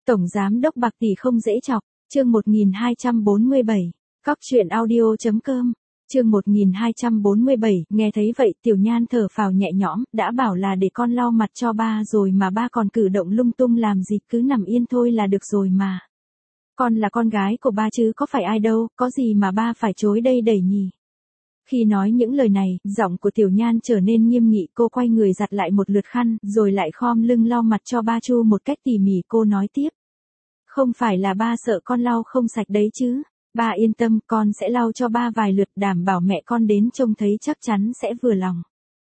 Tổng giám đốc bạc tỷ không dễ chọc, chương 1247, cóc truyện audio.com, chương 1247, nghe thấy vậy Tiểu Nhan thở phào nhẹ nhõm, đã bảo là để con lau mặt cho ba rồi mà ba còn cử động lung tung làm gì, cứ nằm yên thôi là được rồi mà. Con là con gái của ba chứ có phải ai đâu, có gì mà ba phải chối đây đẩy nhỉ. Khi nói những lời này, giọng của Tiểu Nhan trở nên nghiêm nghị, cô quay người giặt lại một lượt khăn, rồi lại khom lưng lau mặt cho ba Chu một cách tỉ mỉ. Cô nói tiếp. Không phải là ba sợ con lau không sạch đấy chứ. Ba yên tâm, con sẽ lau cho ba vài lượt, đảm bảo mẹ con đến trông thấy chắc chắn sẽ vừa lòng.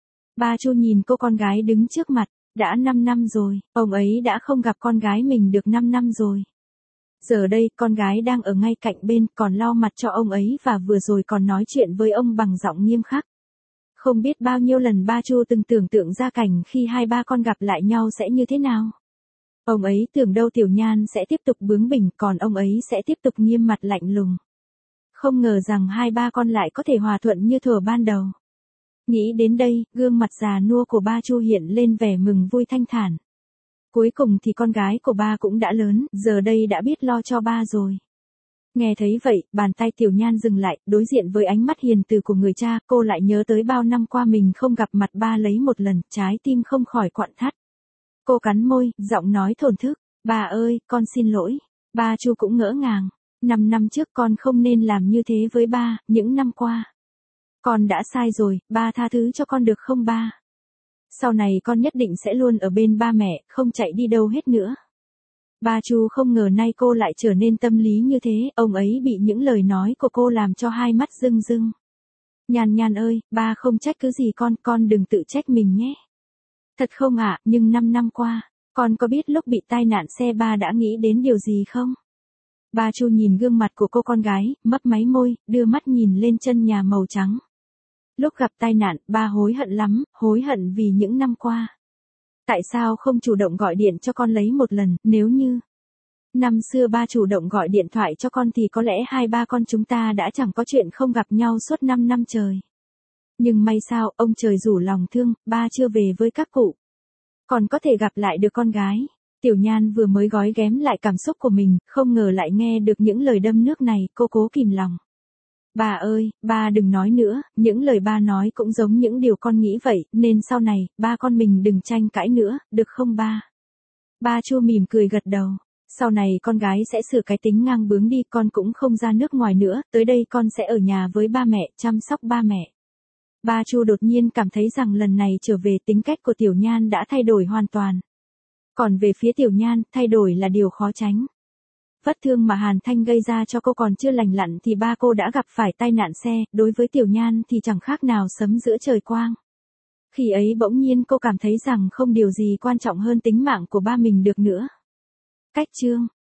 Ba Chu nhìn cô con gái đứng trước mặt, đã 5 năm rồi, ông ấy đã không gặp con gái mình được 5 năm rồi. Giờ đây, con gái đang ở ngay cạnh bên, còn lau mặt cho ông ấy và vừa rồi còn nói chuyện với ông bằng giọng nghiêm khắc. Không biết bao nhiêu lần ba Chu từng tưởng tượng ra cảnh khi hai ba con gặp lại nhau sẽ như thế nào. Ông ấy tưởng đâu Tiểu Nhan sẽ tiếp tục bướng bỉnh, còn ông ấy sẽ tiếp tục nghiêm mặt lạnh lùng. Không ngờ rằng hai ba con lại có thể hòa thuận như thuở ban đầu. Nghĩ đến đây, gương mặt già nua của ba Chu hiện lên vẻ mừng vui thanh thản. Cuối cùng thì con gái của ba cũng đã lớn, giờ đây đã biết lo cho ba rồi. Nghe thấy vậy, bàn tay Tiểu Nhan dừng lại, đối diện với ánh mắt hiền từ của người cha, cô lại nhớ tới bao năm qua mình không gặp mặt ba lấy một lần, trái tim không khỏi quặn thắt. Cô cắn môi, giọng nói thổn thức, ba ơi, con xin lỗi. Ba Chu cũng ngỡ ngàng, 5 năm trước con không nên làm như thế với ba, những năm qua. Con đã sai rồi, ba tha thứ cho con được không ba? Sau này con nhất định sẽ luôn ở bên ba mẹ, không chạy đi đâu hết nữa. Ba Chu không ngờ nay cô lại trở nên tâm lý như thế, ông ấy bị những lời nói của cô làm cho hai mắt rưng rưng. Nhan Nhan ơi, ba không trách cứ gì con đừng tự trách mình nhé. Thật không ạ, nhưng 5 năm qua, con có biết lúc bị tai nạn xe ba đã nghĩ đến điều gì không? Ba Chu nhìn gương mặt của cô con gái, mấp máy môi, đưa mắt nhìn lên chân nhà màu trắng. Lúc gặp tai nạn, ba hối hận lắm, hối hận vì những năm qua. Tại sao không chủ động gọi điện cho con lấy một lần, nếu như năm xưa ba chủ động gọi điện thoại cho con thì có lẽ hai ba con chúng ta đã chẳng có chuyện không gặp nhau suốt 5 năm trời. Nhưng may sao, ông trời rủ lòng thương, ba chưa về với các cụ. Còn có thể gặp lại được con gái. Tiểu Nhan vừa mới gói ghém lại cảm xúc của mình, không ngờ lại nghe được những lời đâm nước này, cô cố kìm lòng. Bà ơi, ba đừng nói nữa, những lời ba nói cũng giống những điều con nghĩ vậy, nên sau này, ba con mình đừng tranh cãi nữa, được không ba? Ba Chu mỉm cười gật đầu. Sau này con gái sẽ sửa cái tính ngang bướng đi, con cũng không ra nước ngoài nữa, tới đây con sẽ ở nhà với ba mẹ, chăm sóc ba mẹ. Ba Chu đột nhiên cảm thấy rằng lần này trở về tính cách của Tiểu Nhan đã thay đổi hoàn toàn. Còn về phía Tiểu Nhan, thay đổi là điều khó tránh. Vết thương mà Hàn Thanh gây ra cho cô còn chưa lành lặn thì ba cô đã gặp phải tai nạn xe, đối với Tiểu Nhan thì chẳng khác nào sấm giữa trời quang. Khi ấy bỗng nhiên cô cảm thấy rằng không điều gì quan trọng hơn tính mạng của ba mình được nữa. Cách chương